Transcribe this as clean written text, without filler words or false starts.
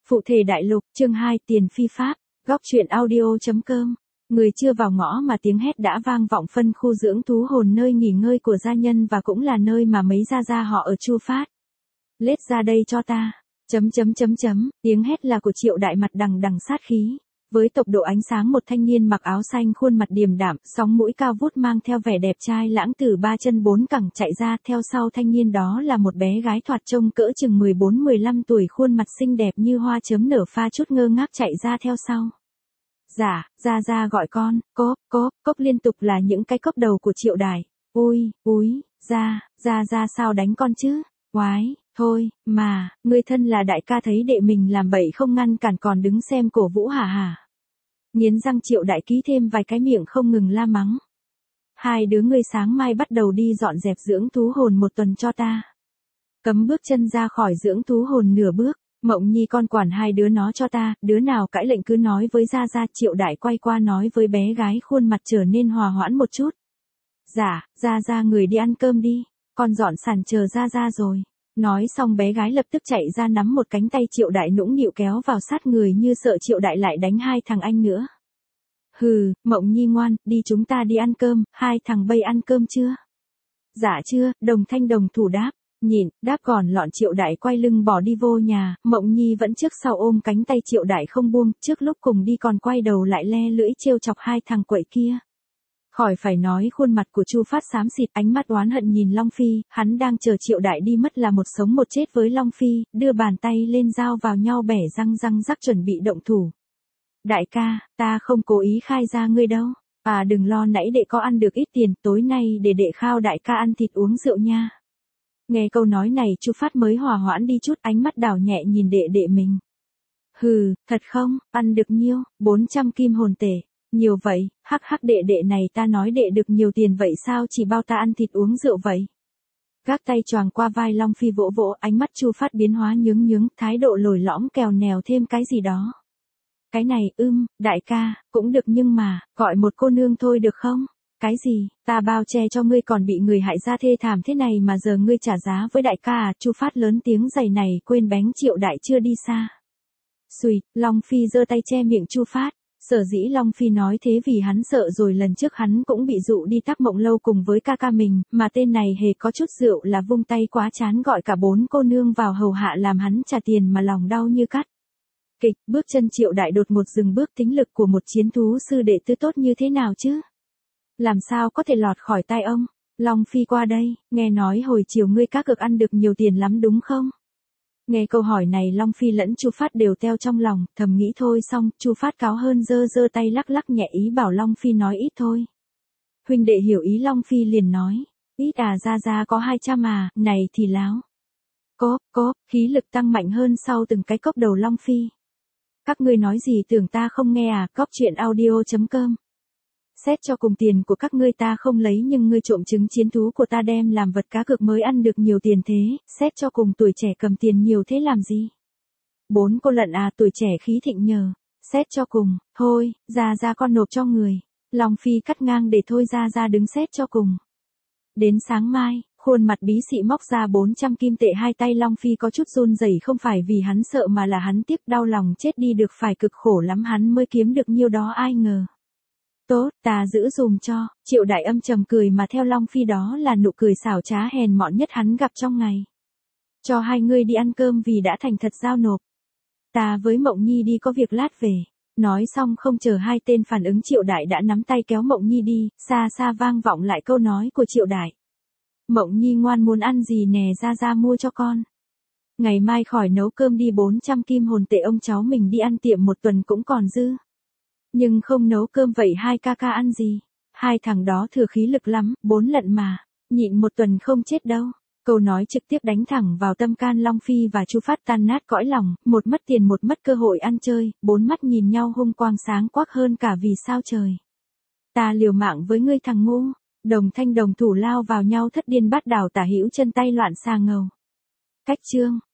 Phụ thể đại lục, chương 2, tiền phi pháp, góc truyện audio.com. Người chưa vào ngõ mà tiếng hét đã vang vọng phân khu dưỡng thú hồn, nơi nghỉ ngơi của gia nhân và cũng là nơi mà mấy gia họ ở Chu Phát. Lết ra đây cho ta. Tiếng hét là của Triệu Đại, mặt đằng đằng sát khí. Với tốc độ ánh sáng, một thanh niên mặc áo xanh, khuôn mặt điềm đạm, sóng mũi cao vút, mang theo vẻ đẹp trai lãng từ ba chân bốn cẳng chạy ra. Theo sau thanh niên đó là một bé gái thoạt trông cỡ chừng 14-15 tuổi, khuôn mặt xinh đẹp như hoa chớm nở, pha chút ngơ ngác chạy ra theo sau. Dạ, ra gọi con, cốc liên tục là những cái cốc đầu của Triệu Đại. Úi, ra sao đánh con chứ? Oái, thôi, mà, người thân là đại ca thấy đệ mình làm bậy không ngăn cản còn đứng xem cổ vũ hả? Nghiến răng Triệu Đại ký thêm vài cái miệng không ngừng la mắng. Hai đứa ngươi sáng mai bắt đầu đi dọn dẹp dưỡng thú hồn một tuần cho ta. Cấm bước chân ra khỏi dưỡng thú hồn nửa bước. Mộng Nhi, con quản hai đứa nó cho ta, đứa nào cãi lệnh cứ nói với ra. Triệu Đại quay qua nói với bé gái, khuôn mặt trở nên hòa hoãn một chút. Dạ, ra người đi ăn cơm đi, con dọn sàn chờ ra rồi. Nói xong bé gái lập tức chạy ra, nắm một cánh tay Triệu Đại nũng nịu kéo vào sát người, như sợ Triệu Đại lại đánh hai thằng anh nữa. Hừ, Mộng Nhi ngoan, đi chúng ta đi ăn cơm, hai thằng bây ăn cơm chưa? Dạ chưa, đồng thanh đồng thủ đáp. Nhịn, đáp gọn lọn. Triệu Đại quay lưng bỏ đi vô nhà, Mộng Nhi vẫn trước sau ôm cánh tay Triệu Đại không buông, trước lúc cùng đi còn quay đầu lại le lưỡi trêu chọc hai thằng quậy kia. Khỏi phải nói, khuôn mặt của Chu Phát xám xịt, ánh mắt oán hận nhìn Long Phi, hắn đang chờ Triệu Đại đi mất là một sống một chết với Long Phi, đưa bàn tay lên dao vào nhau bẻ răng rắc chuẩn bị động thủ. Đại ca, ta không cố ý khai ra ngươi đâu. À đừng lo, nãy đệ có ăn được ít tiền, tối nay để đệ khao đại ca ăn thịt uống rượu nha. Nghe câu nói này Chu Phát mới hòa hoãn đi chút, ánh mắt đảo nhẹ nhìn đệ mình. Hừ, thật không, ăn được nhiêu, 400 kim hồn tể. Nhiều vậy, hắc đệ này, ta nói đệ được nhiều tiền vậy sao chỉ bao ta ăn thịt uống rượu vậy. Gác tay choàng qua vai Long Phi vỗ, ánh mắt Chu Phát biến hóa nhướng, thái độ lồi lõm kèo nèo thêm cái gì đó. Cái này, đại ca, cũng được nhưng mà, gọi một cô nương thôi được không? Cái gì, ta bao che cho ngươi còn bị người hại ra thê thảm thế này mà giờ ngươi trả giá với đại ca à? Chu Phát lớn tiếng giày này quên bánh Triệu Đại chưa đi xa. Xùi, Long Phi giơ tay che miệng Chu Phát. Sở dĩ Long Phi nói thế vì hắn sợ rồi lần trước hắn cũng bị dụ đi Tắc Mộng Lâu cùng với ca mình, mà tên này hề có chút rượu là vung tay quá chán gọi cả 4 cô nương vào hầu hạ làm hắn trả tiền mà lòng đau như cắt. Kịch, bước chân Triệu Đại đột ngột dừng bước, tính lực của một chiến thú sư đệ tư tốt như thế nào chứ? Làm sao có thể lọt khỏi tay ông? Long Phi qua đây, nghe nói hồi chiều ngươi cá cược ăn được nhiều tiền lắm đúng không? Nghe câu hỏi này Long Phi lẫn Chu Phát đều teo trong lòng, thầm nghĩ thôi xong, Chu Phát cáo hơn giơ tay lắc nhẹ ý bảo Long Phi nói ít thôi. Huynh đệ hiểu ý. Long Phi liền nói, ít à, ra có 200 à, này thì láo. Có, khí lực tăng mạnh hơn sau từng cái cốc đầu Long Phi. Các ngươi nói gì tưởng ta không nghe à? Góc truyện audio.com. Xét cho cùng tiền của các ngươi ta không lấy, nhưng ngươi trộm trứng chiến thú của ta đem làm vật cá cược mới ăn được nhiều tiền thế, xét cho cùng tuổi trẻ cầm tiền nhiều thế làm gì? 4 cô lận à, tuổi trẻ khí thịnh nhờ, xét cho cùng, thôi, ra con nộp cho người. Long Phi cắt ngang để thôi ra đứng xét cho cùng. Đến sáng mai, khuôn mặt bí xị móc ra 400 kim tệ, hai tay Long Phi có chút run rẩy, không phải vì hắn sợ mà là hắn tiếc, đau lòng chết đi được, phải cực khổ lắm hắn mới kiếm được nhiêu đó ai ngờ. Tốt, ta giữ dùm cho. Triệu Đại âm trầm cười mà theo Long Phi đó là nụ cười xảo trá hèn mọn nhất hắn gặp trong ngày. Cho hai ngươi đi ăn cơm vì đã thành thật giao nộp. Ta với Mộng Nhi đi có việc lát về. Nói xong không chờ hai tên phản ứng, Triệu Đại đã nắm tay kéo Mộng Nhi đi, xa vang vọng lại câu nói của Triệu Đại. Mộng Nhi ngoan, muốn ăn gì nè, ra mua cho con. Ngày mai khỏi nấu cơm đi, 400 kim hồn tệ ông cháu mình đi ăn tiệm một tuần cũng còn dư. Nhưng không nấu cơm vậy hai ca ăn gì? Hai thằng đó thừa khí lực lắm, 4 lận mà, nhịn một tuần không chết đâu. Câu nói trực tiếp đánh thẳng vào tâm can Long Phi và Chu Phát, tan nát cõi lòng, một mất tiền một mất cơ hội ăn chơi, 4 mắt nhìn nhau hung quang sáng quắc hơn cả vì sao trời. Ta liều mạng với ngươi thằng ngu. Đồng thanh đồng thủ lao vào nhau thất điên bát đảo, tả hữu chân tay loạn xà ngầu. Cách chương